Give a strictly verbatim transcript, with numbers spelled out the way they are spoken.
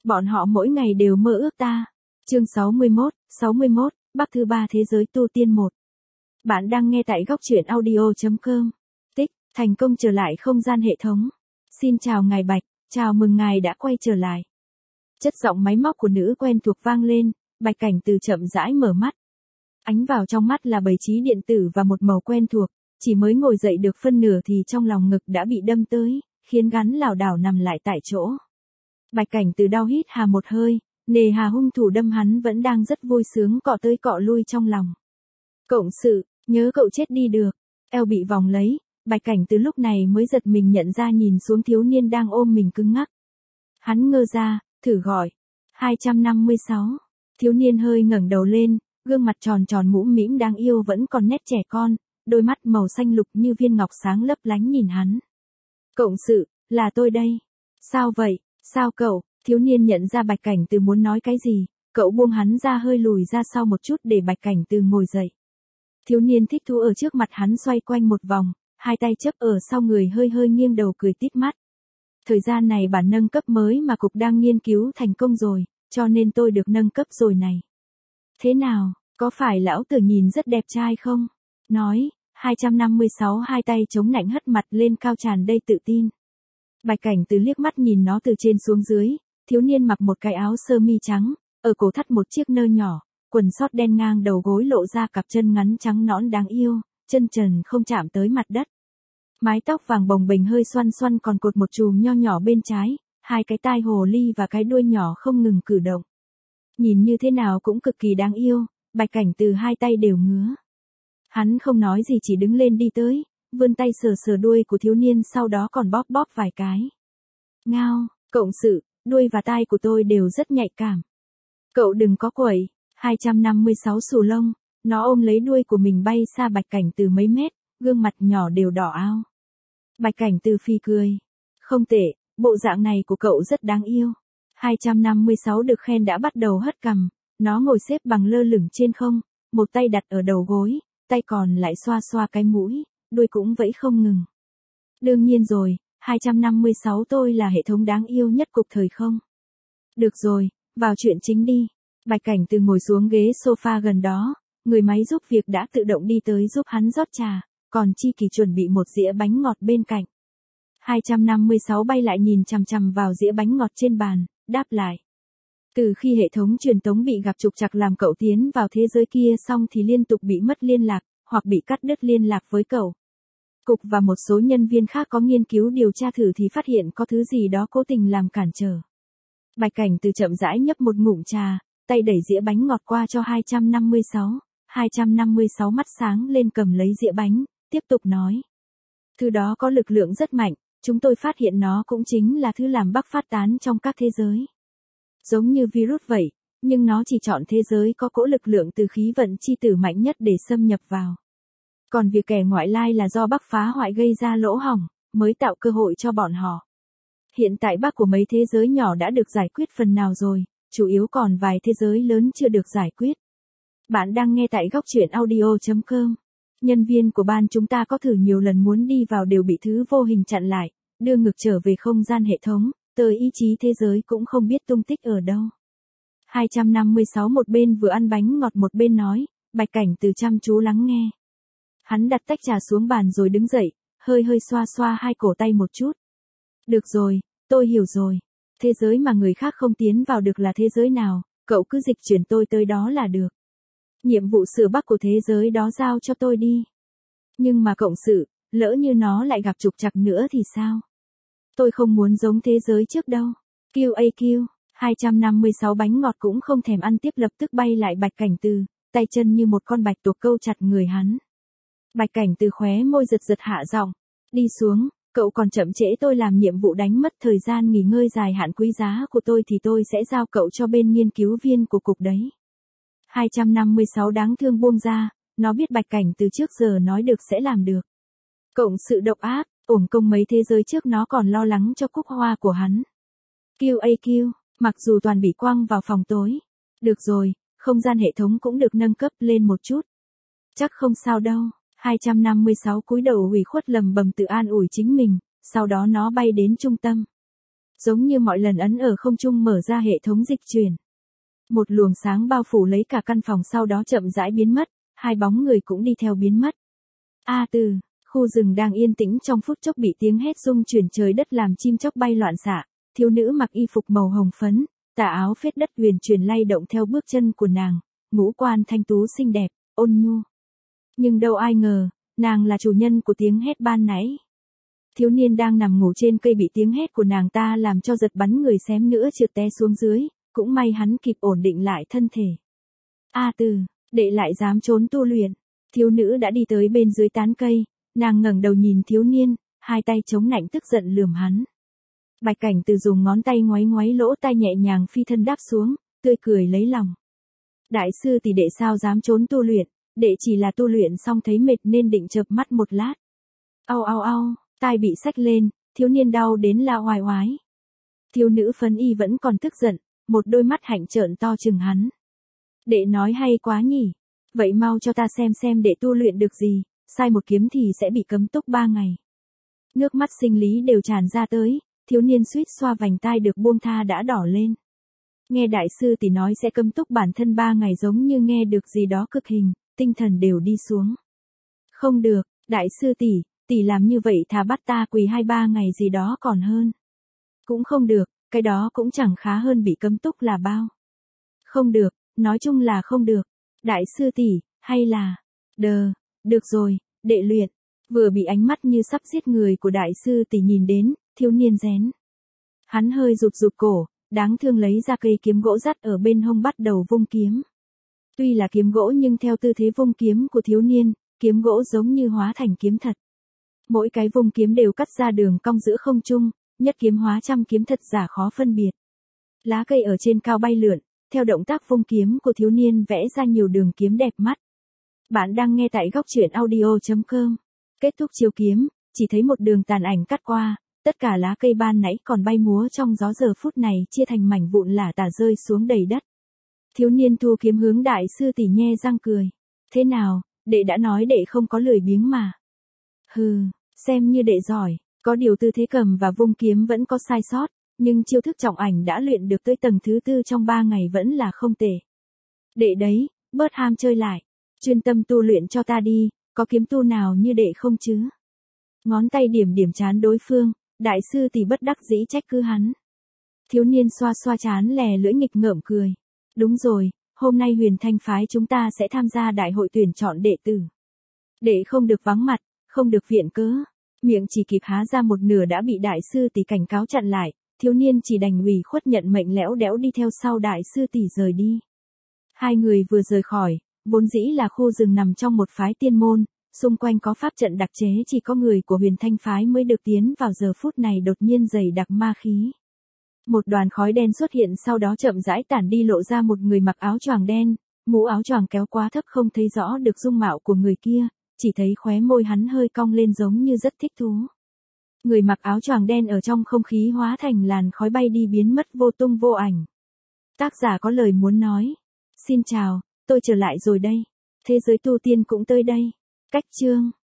Bọn họ mỗi ngày đều mơ ước ta. Chương sáu mươi mốt, sáu mươi mốt, Bắc thứ ba thế giới tu tiên một. Bạn đang nghe tại góc truyện audio.com. Tích, thành công trở lại không gian hệ thống. Xin chào ngài Bạch, chào mừng ngài đã quay trở lại. Chất giọng máy móc của nữ quen thuộc vang lên, Bạch Cảnh Từ chậm rãi mở mắt. Ánh vào trong mắt là bầy trí điện tử và một màu quen thuộc, chỉ mới ngồi dậy được phân nửa thì trong lòng ngực đã bị đâm tới, khiến gắn lảo đảo nằm lại tại chỗ. Bạch Cảnh Từ đau hít hà một hơi, nề hà hung thủ đâm hắn vẫn đang rất vui sướng cọ tới cọ lui trong lòng. Cộng sự, nhớ cậu chết đi được. Eo bị vòng lấy, Bạch Cảnh Từ lúc này mới giật mình nhận ra nhìn xuống thiếu niên đang ôm mình cứng ngắc. Hắn ngơ ra, thử gọi. hai trăm năm mươi sáu. Thiếu niên hơi ngẩng đầu lên, gương mặt tròn tròn mũm mĩm đáng yêu vẫn còn nét trẻ con, đôi mắt màu xanh lục như viên ngọc sáng lấp lánh nhìn hắn. Cộng sự, là tôi đây. Sao vậy, sao cậu? Thiếu niên nhận ra Bạch Cảnh Từ muốn nói cái gì, cậu buông hắn ra hơi lùi ra sau một chút để Bạch Cảnh Từ ngồi dậy. Thiếu niên thích thú ở trước mặt hắn xoay quanh một vòng, hai tay chấp ở sau người hơi hơi nghiêng đầu cười tít mắt. Thời gian này bản nâng cấp mới mà cục đang nghiên cứu thành công rồi, cho nên tôi được nâng cấp rồi này. Thế nào, có phải lão tử nhìn rất đẹp trai không? Nói, hai trăm năm mươi sáu hai tay chống nạnh hất mặt lên cao tràn đầy tự tin. Bạch Cảnh Từ liếc mắt nhìn nó từ trên xuống dưới, thiếu niên mặc một cái áo sơ mi trắng, ở cổ thắt một chiếc nơ nhỏ, quần sót đen ngang đầu gối lộ ra cặp chân ngắn trắng nõn đáng yêu, chân trần không chạm tới mặt đất. Mái tóc vàng bồng bềnh hơi xoăn xoăn còn cột một chùm nho nhỏ bên trái, hai cái tai hồ ly và cái đuôi nhỏ không ngừng cử động. Nhìn như thế nào cũng cực kỳ đáng yêu, Bạch Cảnh Từ hai tay đều ngứa. Hắn không nói gì chỉ đứng lên đi tới, vươn tay sờ sờ đuôi của thiếu niên sau đó còn bóp bóp vài cái. Ngao, cộng sự, đuôi và tai của tôi đều rất nhạy cảm. Cậu đừng có quẩy. hai trăm năm mươi sáu xù lông, nó ôm lấy đuôi của mình bay xa Bạch Cảnh Từ mấy mét, gương mặt nhỏ đều đỏ ao. Bạch Cảnh Từ phi cười. Không tệ, bộ dạng này của cậu rất đáng yêu. hai trăm năm mươi sáu được khen đã bắt đầu hất cằm, nó ngồi xếp bằng lơ lửng trên không, một tay đặt ở đầu gối, tay còn lại xoa xoa cái mũi, đuôi cũng vẫy không ngừng. Đương nhiên rồi, hai trăm năm mươi sáu tôi là hệ thống đáng yêu nhất cục thời không. Được rồi, vào chuyện chính đi. Bạch Cảnh Từ ngồi xuống ghế sofa gần đó, người máy giúp việc đã tự động đi tới giúp hắn rót trà, còn Chi Kỳ chuẩn bị một dĩa bánh ngọt bên cạnh. hai trăm năm mươi sáu bay lại nhìn chằm chằm vào dĩa bánh ngọt trên bàn, đáp lại. Từ khi hệ thống truyền tống bị gặp trục trặc làm cậu tiến vào thế giới kia xong thì liên tục bị mất liên lạc, hoặc bị cắt đứt liên lạc với cậu. Cục và một số nhân viên khác có nghiên cứu điều tra thử thì phát hiện có thứ gì đó cố tình làm cản trở. Bạch Cảnh Từ chậm rãi nhấp một ngụm trà, tay đẩy dĩa bánh ngọt qua cho hai trăm năm mươi sáu, hai trăm năm mươi sáu mắt sáng lên cầm lấy dĩa bánh, tiếp tục nói. Thứ đó có lực lượng rất mạnh, chúng tôi phát hiện nó cũng chính là thứ làm Bắc phát tán trong các thế giới. Giống như virus vậy, nhưng nó chỉ chọn thế giới có cỗ lực lượng từ khí vận chi tử mạnh nhất để xâm nhập vào. Còn việc kẻ ngoại lai là do Bắc phá hoại gây ra lỗ hổng, mới tạo cơ hội cho bọn họ. Hiện tại Bắc của mấy thế giới nhỏ đã được giải quyết phần nào rồi, chủ yếu còn vài thế giới lớn chưa được giải quyết. Bạn đang nghe tại góc truyện audio.com. Nhân viên của ban chúng ta có thử nhiều lần muốn đi vào đều bị thứ vô hình chặn lại, đưa ngược trở về không gian hệ thống, tới ý chí thế giới cũng không biết tung tích ở đâu. hai trăm năm mươi sáu một bên vừa ăn bánh ngọt một bên nói, Bạch Cảnh Từ chăm chú lắng nghe. Hắn đặt tách trà xuống bàn rồi đứng dậy, hơi hơi xoa xoa hai cổ tay một chút. Được rồi, tôi hiểu rồi. Thế giới mà người khác không tiến vào được là thế giới nào, cậu cứ dịch chuyển tôi tới đó là được. Nhiệm vụ sửa Bắc của thế giới đó giao cho tôi đi. Nhưng mà cộng sự, lỡ như nó lại gặp trục trặc nữa thì sao? Tôi không muốn giống thế giới trước đâu. quy a quy, hai trăm năm mươi sáu bánh ngọt cũng không thèm ăn tiếp lập tức bay lại Bạch Cảnh Từ, tay chân như một con bạch tuộc câu chặt người hắn. Bạch Cảnh Từ khóe môi giật giật hạ giọng, đi xuống, cậu còn chậm trễ tôi làm nhiệm vụ đánh mất thời gian nghỉ ngơi dài hạn quý giá của tôi thì tôi sẽ giao cậu cho bên nghiên cứu viên của cục đấy. hai trăm năm mươi sáu đáng thương buông ra, nó biết Bạch Cảnh Từ trước giờ nói được sẽ làm được. Cộng sự độc ác, uổng công mấy thế giới trước nó còn lo lắng cho cúc hoa của hắn. quy a quy, mặc dù toàn bị quăng vào phòng tối. Được rồi, không gian hệ thống cũng được nâng cấp lên một chút. Chắc không sao đâu. hai trăm năm mươi sáu cúi đầu ủy khuất lầm bầm tự an ủi chính mình, sau đó nó bay đến trung tâm. Giống như mọi lần ấn ở không trung mở ra hệ thống dịch chuyển. Một luồng sáng bao phủ lấy cả căn phòng sau đó chậm rãi biến mất, hai bóng người cũng đi theo biến mất. A Từ, khu rừng đang yên tĩnh trong phút chốc bị tiếng hét rung chuyển trời đất làm chim chóc bay loạn xạ, thiếu nữ mặc y phục màu hồng phấn, tà áo phết đất huyền chuyển lay động theo bước chân của nàng, ngũ quan thanh tú xinh đẹp, ôn nhu. Nhưng đâu ai ngờ, nàng là chủ nhân của tiếng hét ban nãy. Thiếu niên đang nằm ngủ trên cây bị tiếng hét của nàng ta làm cho giật bắn người xém nữa trượt té xuống dưới, cũng may hắn kịp ổn định lại thân thể. A Từ, đệ lại dám trốn tu luyện. Thiếu nữ đã đi tới bên dưới tán cây, nàng ngẩng đầu nhìn thiếu niên, hai tay chống nạnh tức giận lườm hắn. Bạch Cảnh Từ dùng ngón tay ngoáy ngoáy lỗ tai nhẹ nhàng phi thân đáp xuống, tươi cười lấy lòng. Đại sư tỷ đệ sao dám trốn tu luyện, đệ chỉ là tu luyện xong thấy mệt nên định chợp mắt một lát. Au au au, tai bị xách lên, thiếu niên đau đến la oai oái. Thiếu nữ phấn y vẫn còn tức giận, một đôi mắt hạnh trợn to chừng hắn. Đệ nói hay quá nhỉ, vậy mau cho ta xem xem đệ tu luyện được gì, sai một kiếm thì sẽ bị cấm túc ba ngày. Nước mắt sinh lý đều tràn ra tới, thiếu niên suýt xoa vành tai được buông tha đã đỏ lên. Nghe đại sư tỷ nói sẽ cấm túc bản thân ba ngày giống như nghe được gì đó cực hình, tinh thần đều đi xuống. Không được, đại sư tỷ, tỷ làm như vậy thà bắt ta quỳ hai ba ngày gì đó còn hơn. Cũng không được, cái đó cũng chẳng khá hơn bị cấm túc là bao. Không được, nói chung là không được. Đại sư tỷ, hay là... Đờ, được rồi, đệ luyện. Vừa bị ánh mắt như sắp giết người của đại sư tỷ nhìn đến, thiếu niên rén. Hắn hơi rụt rụt cổ, đáng thương lấy ra cây kiếm gỗ dắt ở bên hông bắt đầu vung kiếm. Tuy là kiếm gỗ nhưng theo tư thế vung kiếm của thiếu niên, kiếm gỗ giống như hóa thành kiếm thật. Mỗi cái vung kiếm đều cắt ra đường cong giữa không trung, nhất kiếm hóa trăm kiếm thật giả khó phân biệt. Lá cây ở trên cao bay lượn, theo động tác vung kiếm của thiếu niên vẽ ra nhiều đường kiếm đẹp mắt. Bạn đang nghe tại góc truyện audio chấm com. Kết thúc chiêu kiếm, chỉ thấy một đường tàn ảnh cắt qua, tất cả lá cây ban nãy còn bay múa trong gió giờ phút này chia thành mảnh vụn lả tả rơi xuống đầy đất. Thiếu niên thu kiếm hướng đại sư tỷ nhe răng cười. Thế nào, đệ đã nói đệ không có lười biếng mà. Hừ, xem như đệ giỏi, có điều tư thế cầm và vung kiếm vẫn có sai sót, nhưng chiêu thức trọng ảnh đã luyện được tới tầng thứ tư trong ba ngày vẫn là không tệ. Đệ đấy, bớt ham chơi lại, chuyên tâm tu luyện cho ta đi, có kiếm tu nào như đệ không chứ? Ngón tay điểm điểm trán đối phương, đại sư tỷ bất đắc dĩ trách cứ hắn. Thiếu niên xoa xoa trán lè lưỡi nghịch ngợm cười. Đúng rồi, hôm nay Huyền Thanh phái chúng ta sẽ tham gia đại hội tuyển chọn đệ tử. Đệ không được vắng mặt, không được viện cớ. Miệng chỉ kịp há ra một nửa đã bị đại sư tỷ cảnh cáo chặn lại, thiếu niên chỉ đành ủy khuất nhận mệnh lẽo đẽo đi theo sau đại sư tỷ rời đi. Hai người vừa rời khỏi, vốn dĩ là khu rừng nằm trong một phái tiên môn, xung quanh có pháp trận đặc chế chỉ có người của Huyền Thanh phái mới được tiến vào giờ phút này đột nhiên dày đặc ma khí. Một đoàn khói đen xuất hiện sau đó chậm rãi tản đi lộ ra một người mặc áo choàng đen, mũ áo choàng kéo quá thấp không thấy rõ được dung mạo của người kia, chỉ thấy khóe môi hắn hơi cong lên giống như rất thích thú. Người mặc áo choàng đen ở trong không khí hóa thành làn khói bay đi biến mất vô tung vô ảnh. Tác giả có lời muốn nói. Xin chào, tôi trở lại rồi đây. Thế giới tu tiên cũng tới đây. Cách chương